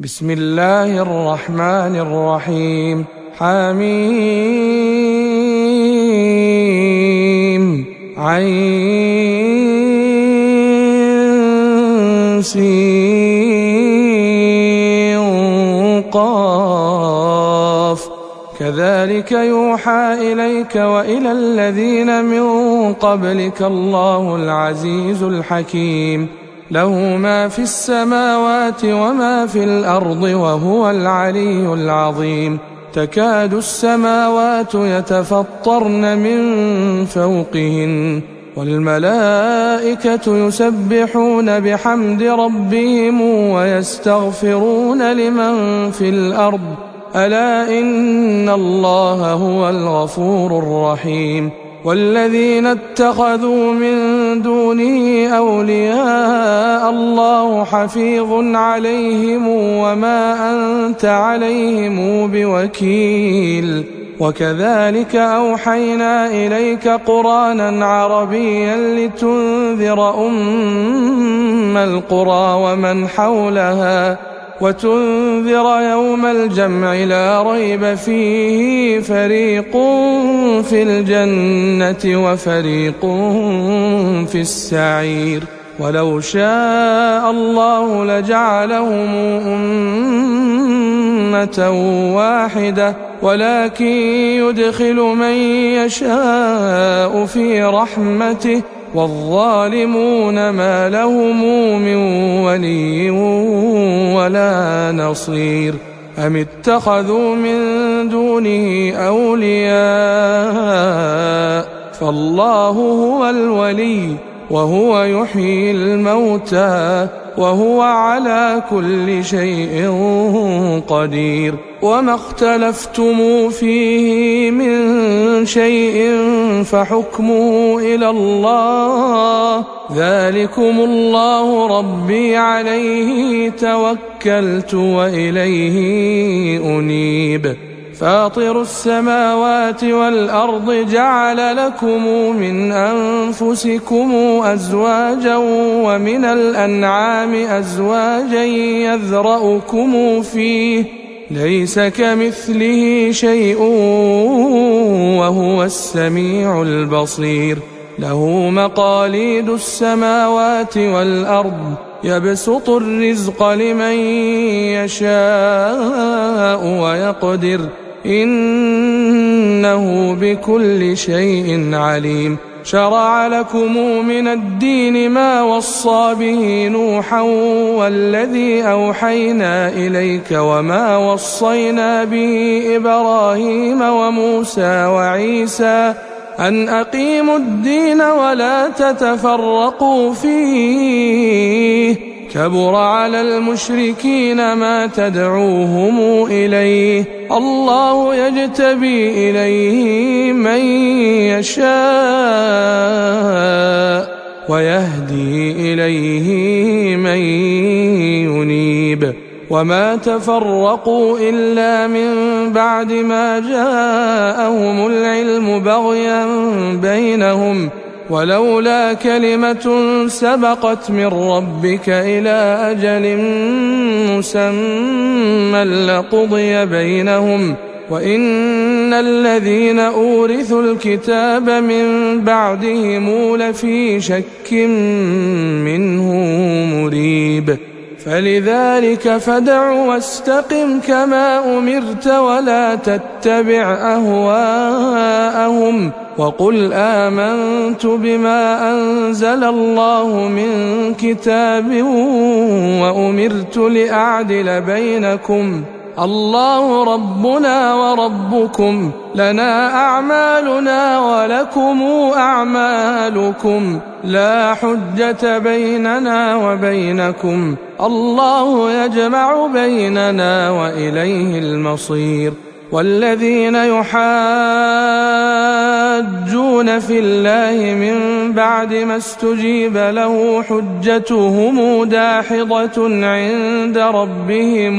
بسم الله الرحمن الرحيم. حميم عين سين قاف كذلك يوحى إليك وإلى الذين من قبلك الله العزيز الحكيم. له ما في السماوات وما في الأرض وهو العلي العظيم. تكاد السماوات يتفطرن من فوقهن والملائكة يسبحون بحمد ربهم ويستغفرون لمن في الأرض ألا إن الله هو الغفور الرحيم. والذين اتخذوا من دونه أولياء الله حفيظ عليهم وما أنت عليهم بوكيل. وكذلك أوحينا إليك قرآنا عربيا لتنذر أم القرى ومن حولها وتنذر يوم الجمع لا ريب فيه فريق في الجنة وفريق في السعير. ولو شاء الله لجعلهم أمة واحدة ولكن يدخل من يشاء في رحمته والظالمون ما لهم من ولي ولا نصير. أم اتخذوا من دونه أولياء فالله هو الولي وهو يحيي الموتى وهو على كل شيء قدير. وما اختلفتم فيه من شيء فحكمه إلى الله ذلكم الله ربي عليه توكلت وإليه أنيب. فاطر السماوات والأرض جعل لكم من أنفسكم أزواجا ومن الأنعام أزواجا يذرأكم فيه ليس كمثله شيء وهو السميع البصير. له مقاليد السماوات والأرض يبسط الرزق لمن يشاء ويقدر إنه بكل شيء عليم. شرع لكم من الدين ما وصى به نوحا والذي أوحينا إليك وما وصينا به إبراهيم وموسى وعيسى أن أقيموا الدين ولا تتفرقوا فيه كبر على المشركين ما تدعوهم إليه الله يجتبي إليه من يشاء ويهدي إليه من ينيب. وما تفرقوا إلا من بعد ما جاءهم العلم بغيا بينهم ولولا كلمة سبقت من ربك إلى أجل مسمى لقضي بينهم وإن الذين أورثوا الكتاب من بعدهم لفي شك منه مريب. فلذلك فادع واستقم كما أمرت ولا تتبع أهواءهم وقل آمنت بما أنزل الله من كتاب وأمرت لأعدل بينكم الله ربنا وربكم لنا أعمالنا ولكم أعمالكم لا حجة بيننا وبينكم الله يجمع بيننا وإليه المصير. والذين يحاجون في الله من بعد ما استجيب له حجتهم داحضة عند ربهم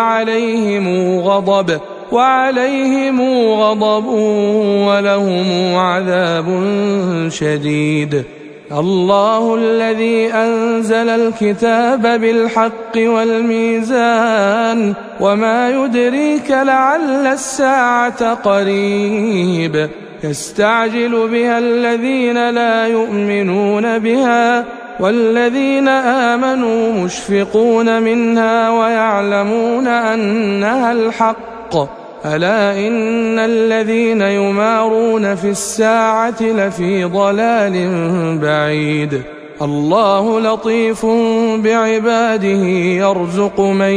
وعليهم غضب ولهم عذاب شديد. الله الذي أنزل الكتاب بالحق والميزان وما يدريك لعل الساعة قريب يستعجل بها الذين لا يؤمنون بها والذين آمنوا مشفقون منها ويعلمون أنها الحق ألا إن الذين يمارون في الساعة لفي ضلال بعيد الله لطيف بعباده يرزق من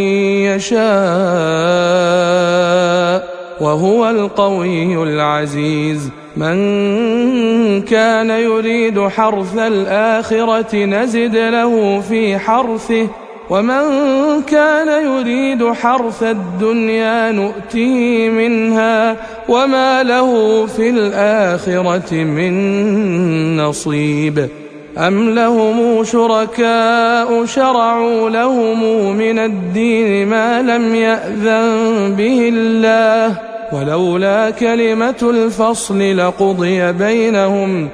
يشاء وهو القوي العزيز من كان يريد حرث الآخرة نزد له في حرثه ومن كان يريد حرث الدنيا نؤته منها وما له في الآخرة من نصيب أم لهم شركاء شرعوا لهم من الدين ما لم يأذن به الله ولولا كلمة الفصل لقضي بينهم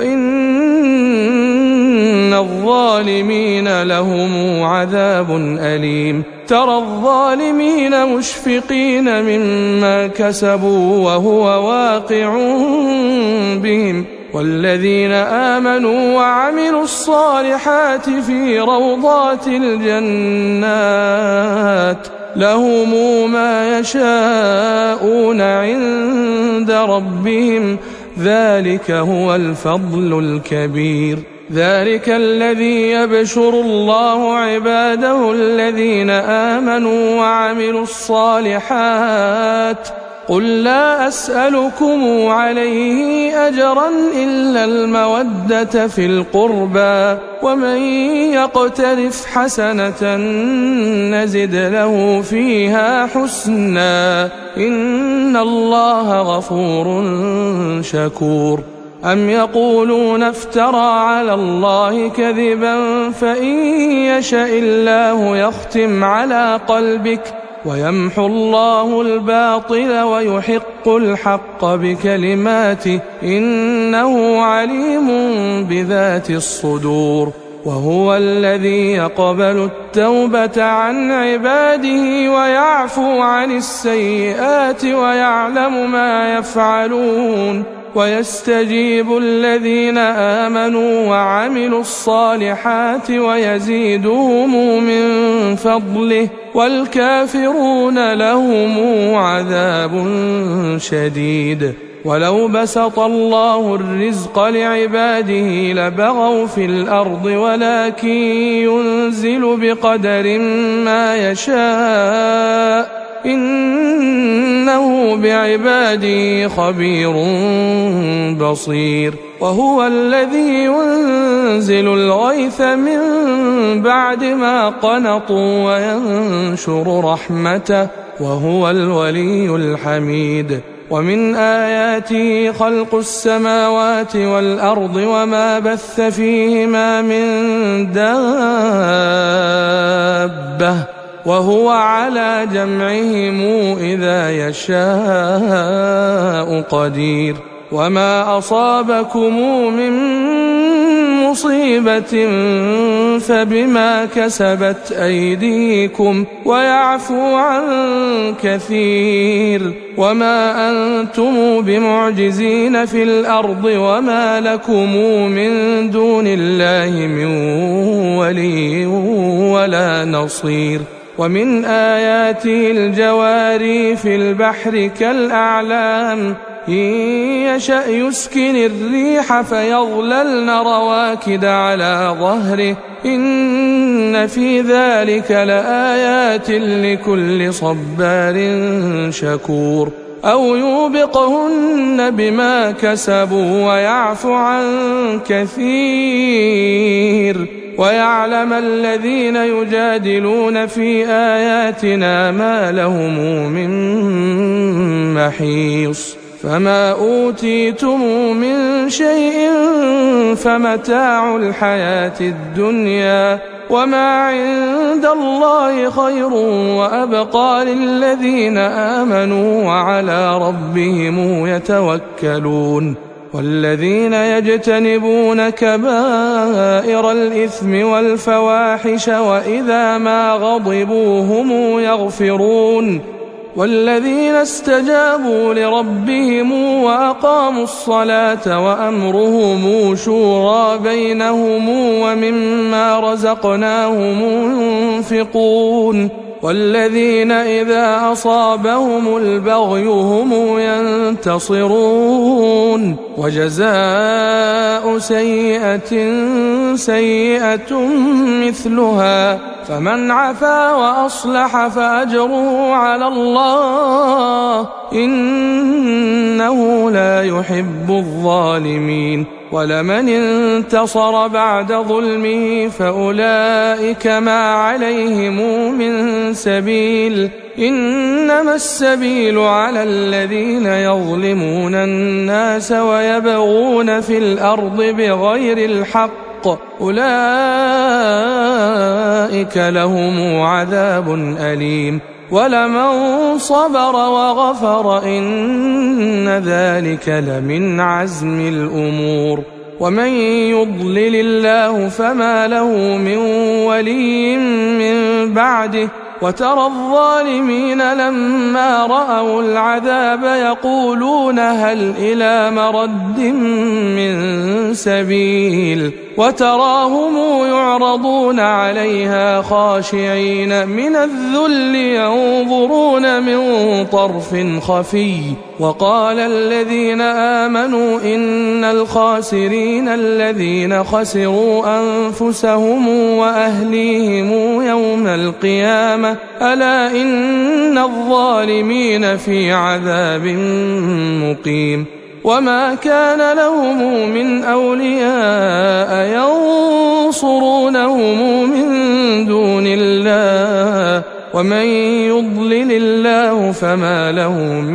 وإن الظالمين لهم عذاب أليم ترى الظالمين مشفقين مما كسبوا وهو واقع بهم والذين آمنوا وعملوا الصالحات في روضات الجنات لهم ما يشاءون عند ربهم ذلك هو الفضل الكبير ذلك الذي يبشر الله عباده الذين آمنوا وعملوا الصالحات قل لا أسألكم عليه أجرا إلا المودة في القربى ومن يقترف حسنة نزد له فيها حسنا إن الله غفور شكور أم يقولون افترى على الله كذبا فإن يشأ الله يختم على قلبك ويمحو الله الباطل ويحق الحق بكلماته إنه عليم بذات الصدور وهو الذي يقبل التوبة عن عباده ويعفو عن السيئات ويعلم ما يفعلون ويستجيب الذين آمنوا وعملوا الصالحات ويزيدهم من فضله والكافرون لهم عذاب شديد ولو بسط الله الرزق لعباده لبغوا في الأرض ولكن ينزل بقدر ما يشاء إنه بعباده خبير بصير وهو الذي ينزل الغيث من بعد ما قنطوا وينشر رحمته وهو الولي الحميد ومن آياته خلق السماوات والأرض وما بث فيهما من دابة وهو على جمعهم إذا يشاء قدير وما أصابكم من مصيبة فبما كسبت أيديكم ويعفو عن كثير وما أنتم بمعجزين في الأرض وما لكم من دون الله من ولي ولا نصير ومن آياته الجواري في البحر كالأعلام إن يشأ يسكن الريح فيظللن رواكد على ظهره إن في ذلك لآيات لكل صبار شكور أو يوبقهن بما كسبوا ويعفو عن كثير ويعلم الذين يجادلون في آياتنا ما لهم من محيص فما أوتيتم من شيء فمتاع الحياة الدنيا وما عند الله خير وأبقى للذين آمنوا وعلى ربهم يتوكلون والذين يجتنبون كبائر الإثم والفواحش وإذا ما غضبوا هم يغفرون والذين استجابوا لربهم وأقاموا الصلاة وأمرهم شورى بينهم ومما رزقناهم ينفقون والذين إذا أصابهم البغي هم ينتصرون وجزاء سيئة سيئة مثلها فمن عفا وأصلح فأجره على الله إنه لا يحب الظالمين ولمن انتصر بعد ظلمه فأولئك ما عليهم من سبيل إنما السبيل على الذين يظلمون الناس ويبغون في الأرض بغير الحق أولئك لهم عذاب أليم ولمن صبر وغفر إن ذلك لمن عزم الأمور ومن يضلل الله فما له من ولي من بعده وترى الظالمين لما رأوا العذاب يقولون هل إلى مرد من سبيل وتراهم يعرضون عليها خاشعين من الذل ينظرون من طرف خفي وقال الذين آمنوا إن الخاسرين الذين خسروا أنفسهم وأهليهم يوم القيامة ألا إن الظالمين في عذاب مقيم وما كان لهم من أولياء ينصرونهم من دون الله ومن يضلل الله فما له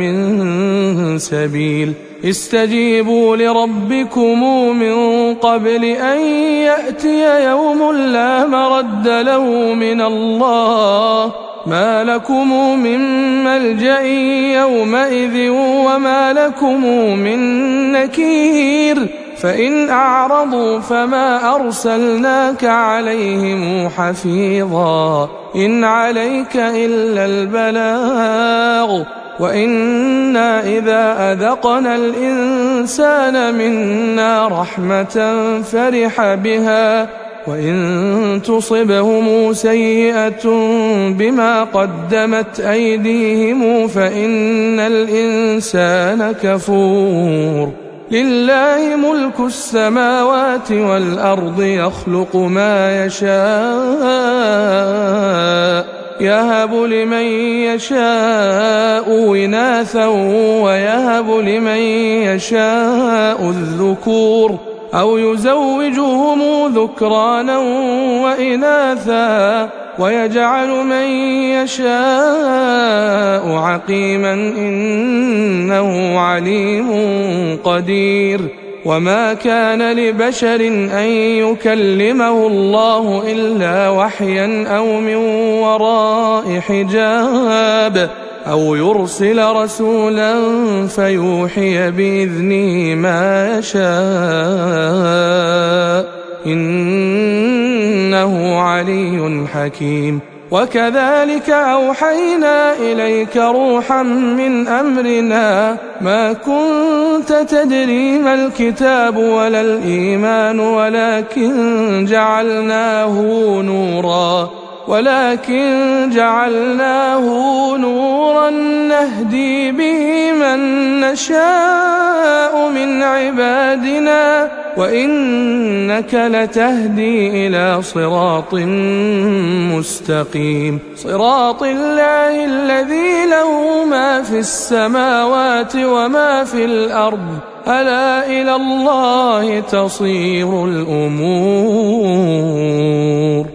من سبيل استجيبوا لربكم من قبل أن يأتي يوم لا مرد له من الله ما لكم من ملجأ يومئذ وما لكم من نكير فإن أعرضوا فما أرسلناك عليهم حفيظا إن عليك إلا البلاغ وإنا إذا أذقنا الإنسان منا رحمة فرح بها وإن تصبهم سيئة بما قدمت أيديهم فإن الإنسان كفور لله ملك السماوات والأرض يخلق ما يشاء يهب لمن يشاء إناثا ويهب لمن يشاء الذكور أو يزوجهم ذكرانا وإناثا ويجعل من يشاء عقيما إنه عليم قدير وما كان لبشر أن يكلمه الله إلا وحيا أو من وراء حجاب أو يرسل رسولا فيوحي بإذنه ما يشاء إنه علي حكيم وكذلك أوحينا إليك روحا من أمرنا ما كنت تدري ما الكتاب ولا الإيمان ولكن جعلناه نورا نهدي به من نشاء من عبادنا وإنك لتهدي إلى صراط مستقيم صراط الله الذي له ما في السماوات وما في الأرض ألا إلى الله تصير الأمور